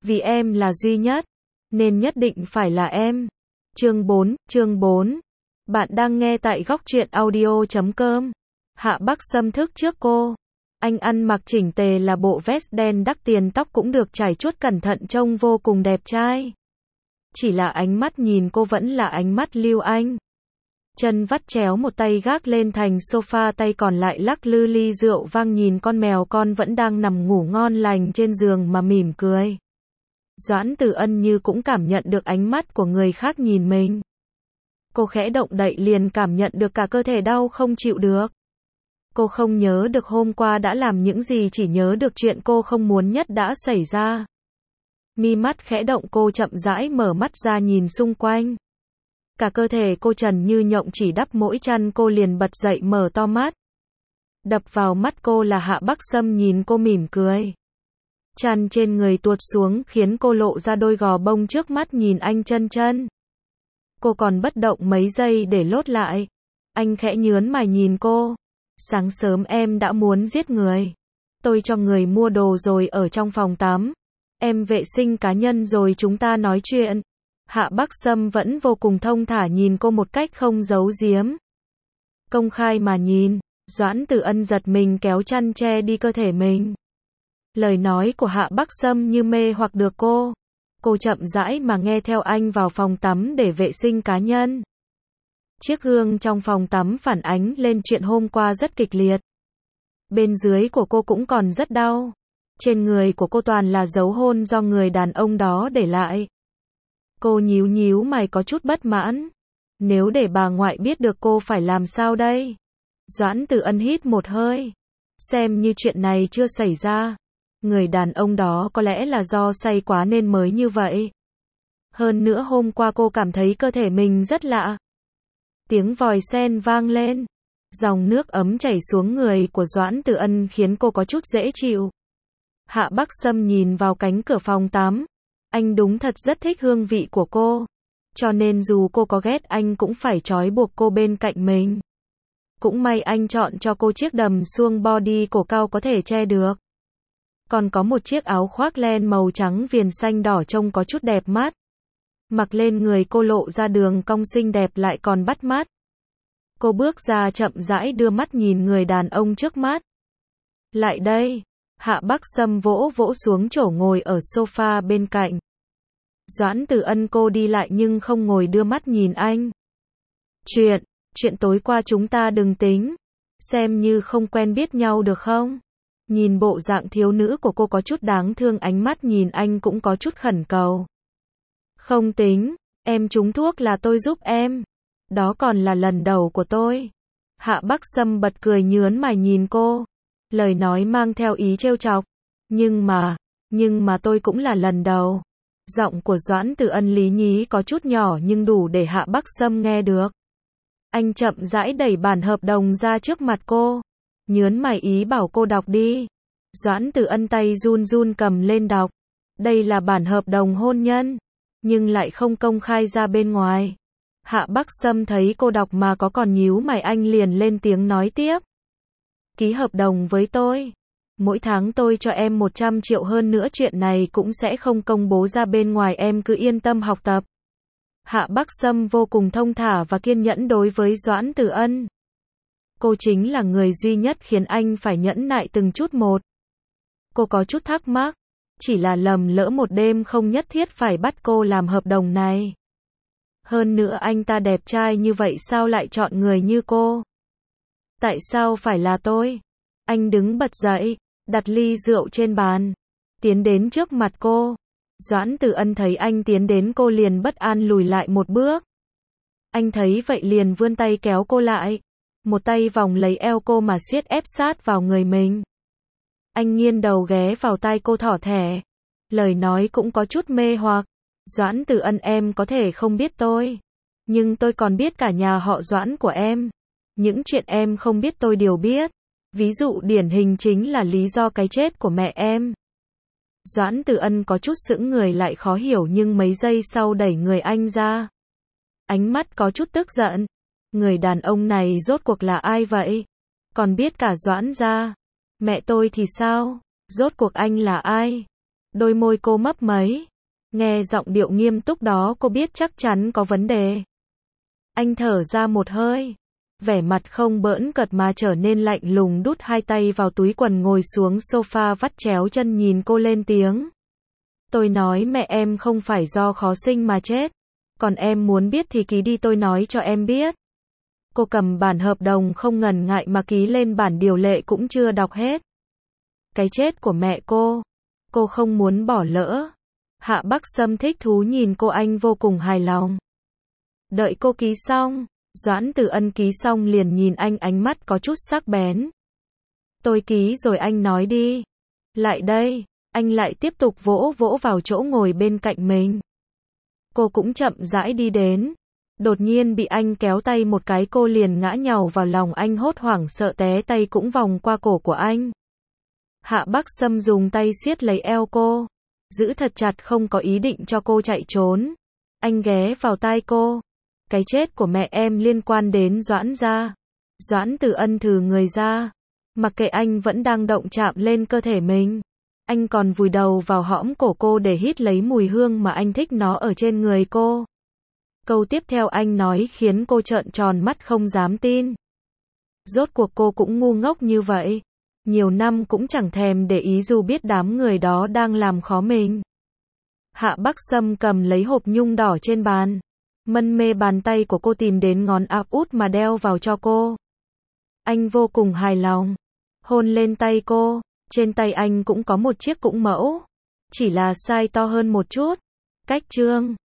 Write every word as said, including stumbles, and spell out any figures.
Vì em là duy nhất, nên nhất định phải là em. Chương bốn, chương bốn. Bạn đang nghe tại góc truyện audio chấm com. Hạ Bắc Sâm thức trước cô. Anh ăn mặc chỉnh tề là bộ vest đen đắt tiền, tóc cũng được chải chuốt cẩn thận, trông vô cùng đẹp trai. Chỉ là ánh mắt nhìn cô vẫn là ánh mắt Lưu Anh. Chân vắt chéo, một tay gác lên thành sofa, tay còn lại lắc lư ly rượu vang, nhìn con mèo con vẫn đang nằm ngủ ngon lành trên giường mà mỉm cười. Doãn Tử Ân như cũng cảm nhận được ánh mắt của người khác nhìn mình. Cô khẽ động đậy liền cảm nhận được cả cơ thể đau không chịu được. Cô không nhớ được hôm qua đã làm những gì, chỉ nhớ được chuyện cô không muốn nhất đã xảy ra. Mi mắt khẽ động, cô chậm rãi mở mắt ra nhìn xung quanh. Cả cơ thể cô trần như nhộng, chỉ đắp mỗi chăn cô liền bật dậy mở to mắt. Đập vào mắt cô là Hạ Bắc Sâm nhìn cô mỉm cười. Chăn trên người tuột xuống khiến cô lộ ra đôi gò bông trước mắt nhìn anh chân chân. Cô còn bất động mấy giây để lốt lại. Anh khẽ nhớn mày nhìn cô. Sáng sớm em đã muốn giết người. Tôi cho người mua đồ rồi ở trong phòng tắm. Em vệ sinh cá nhân rồi chúng ta nói chuyện. Hạ Bắc Sâm vẫn vô cùng thông thả nhìn cô một cách không giấu giếm. Công khai mà nhìn. Doãn Tử Ân giật mình kéo chăn che đi cơ thể mình. Lời nói của Hạ Bắc Sâm như mê hoặc được cô. Cô chậm rãi mà nghe theo anh vào phòng tắm để vệ sinh cá nhân. Chiếc gương trong phòng tắm phản ánh lên chuyện hôm qua rất kịch liệt. Bên dưới của cô cũng còn rất đau. Trên người của cô toàn là dấu hôn do người đàn ông đó để lại. Cô nhíu nhíu mày có chút bất mãn. Nếu để bà ngoại biết được cô phải làm sao đây? Doãn Tử Ân hít một hơi. Xem như chuyện này chưa xảy ra. Người đàn ông đó có lẽ là do say quá nên mới như vậy. Hơn nữa hôm qua cô cảm thấy cơ thể mình rất lạ. Tiếng vòi sen vang lên. Dòng nước ấm chảy xuống người của Doãn Tử Ân khiến cô có chút dễ chịu. Hạ Bắc Sâm nhìn vào cánh cửa phòng tắm. Anh đúng thật rất thích hương vị của cô. Cho nên dù cô có ghét anh cũng phải trói buộc cô bên cạnh mình. Cũng may anh chọn cho cô chiếc đầm suông body cổ cao có thể che được. Còn có một chiếc áo khoác len màu trắng viền xanh đỏ trông có chút đẹp mắt. Mặc lên người cô lộ ra đường cong xinh đẹp lại còn bắt mắt. Cô bước ra chậm rãi đưa mắt nhìn người đàn ông trước mắt. Lại đây. Hạ Bắc Sâm vỗ vỗ xuống chỗ ngồi ở sofa bên cạnh. Doãn Tử Ân cô đi lại nhưng không ngồi đưa mắt nhìn anh. Chuyện, chuyện tối qua chúng ta đừng tính. Xem như không quen biết nhau được không? Nhìn bộ dạng thiếu nữ của cô có chút đáng thương, ánh mắt nhìn anh cũng có chút khẩn cầu. Không tính, em trúng thuốc là tôi giúp em. Đó còn là lần đầu của tôi. Hạ Bắc Sâm bật cười nhớn mày nhìn cô. Lời nói mang theo ý trêu chọc. Nhưng mà, nhưng mà tôi cũng là lần đầu. Giọng của Doãn Tử Ân lý nhí có chút nhỏ nhưng đủ để Hạ Bắc Sâm nghe được. Anh chậm rãi đẩy bản hợp đồng ra trước mặt cô. Nhớn mày ý bảo cô đọc đi. Doãn Tử Ân tay run run cầm lên đọc. Đây là bản hợp đồng hôn nhân. Nhưng lại không công khai ra bên ngoài. Hạ Bắc Sâm thấy cô đọc mà có còn nhíu mày, anh liền lên tiếng nói tiếp. Ký hợp đồng với tôi. Mỗi tháng tôi cho em một trăm triệu, hơn nữa chuyện này cũng sẽ không công bố ra bên ngoài, em cứ yên tâm học tập. Hạ Bắc Sâm vô cùng thông thả và kiên nhẫn đối với Doãn Tử Ân. Cô chính là người duy nhất khiến anh phải nhẫn nại từng chút một. Cô có chút thắc mắc. Chỉ là lầm lỡ một đêm không nhất thiết phải bắt cô làm hợp đồng này. Hơn nữa anh ta đẹp trai như vậy sao lại chọn người như cô? Tại sao phải là tôi? Anh đứng bật dậy, đặt ly rượu trên bàn, tiến đến trước mặt cô. Doãn Tử Ân thấy anh tiến đến cô liền bất an lùi lại một bước. Anh thấy vậy liền vươn tay kéo cô lại. Một tay vòng lấy eo cô mà siết ép sát vào người mình. Anh nghiêng đầu ghé vào tai cô thỏ thẻ. Lời nói cũng có chút mê hoặc. Doãn Tử Ân, em có thể không biết tôi. Nhưng tôi còn biết cả nhà họ Doãn của em. Những chuyện em không biết tôi đều biết. Ví dụ điển hình chính là lý do cái chết của mẹ em. Doãn Tử Ân có chút sững người lại khó hiểu nhưng mấy giây sau đẩy người anh ra. Ánh mắt có chút tức giận. Người đàn ông này rốt cuộc là ai vậy? Còn biết cả Doãn gia. Mẹ tôi thì sao? Rốt cuộc anh là ai? Đôi môi cô mấp máy. Nghe giọng điệu nghiêm túc đó cô biết chắc chắn có vấn đề. Anh thở ra một hơi. Vẻ mặt không bỡn cợt mà trở nên lạnh lùng, đút hai tay vào túi quần ngồi xuống sofa vắt chéo chân nhìn cô lên tiếng. Tôi nói mẹ em không phải do khó sinh mà chết. Còn em muốn biết thì ký đi, tôi nói cho em biết. Cô cầm bản hợp đồng không ngần ngại mà ký lên, bản điều lệ cũng chưa đọc hết. Cái chết của mẹ cô, cô không muốn bỏ lỡ. Hạ Bắc Sâm thích thú nhìn cô, anh vô cùng hài lòng. Đợi cô ký xong, Doãn Tử Ân ký xong liền nhìn anh, ánh mắt có chút sắc bén. Tôi ký rồi, anh nói đi. Lại đây, anh lại tiếp tục vỗ vỗ vào chỗ ngồi bên cạnh mình. Cô cũng chậm rãi đi đến. Đột nhiên bị anh kéo tay một cái, cô liền ngã nhào vào lòng anh, hốt hoảng sợ té, tay cũng vòng qua cổ của anh. Hạ Bắc Sâm dùng tay siết lấy eo cô, giữ thật chặt, không có ý định cho cô chạy trốn. Anh ghé vào tai cô. Cái chết của mẹ em liên quan đến Doãn gia. Doãn Tử Ân thừ người ra. Mặc kệ anh vẫn đang động chạm lên cơ thể mình. Anh còn vùi đầu vào hõm cổ cô để hít lấy mùi hương mà anh thích nó ở trên người cô. Câu tiếp theo anh nói khiến cô trợn tròn mắt không dám tin. Rốt cuộc cô cũng ngu ngốc như vậy. Nhiều năm cũng chẳng thèm để ý dù biết đám người đó đang làm khó mình. Hạ Bắc Sâm cầm lấy hộp nhung đỏ trên bàn. Mân mê bàn tay của cô tìm đến ngón áp út mà đeo vào cho cô. Anh vô cùng hài lòng. Hôn lên tay cô. Trên tay anh cũng có một chiếc cũng mẫu. Chỉ là size to hơn một chút. Cách trương.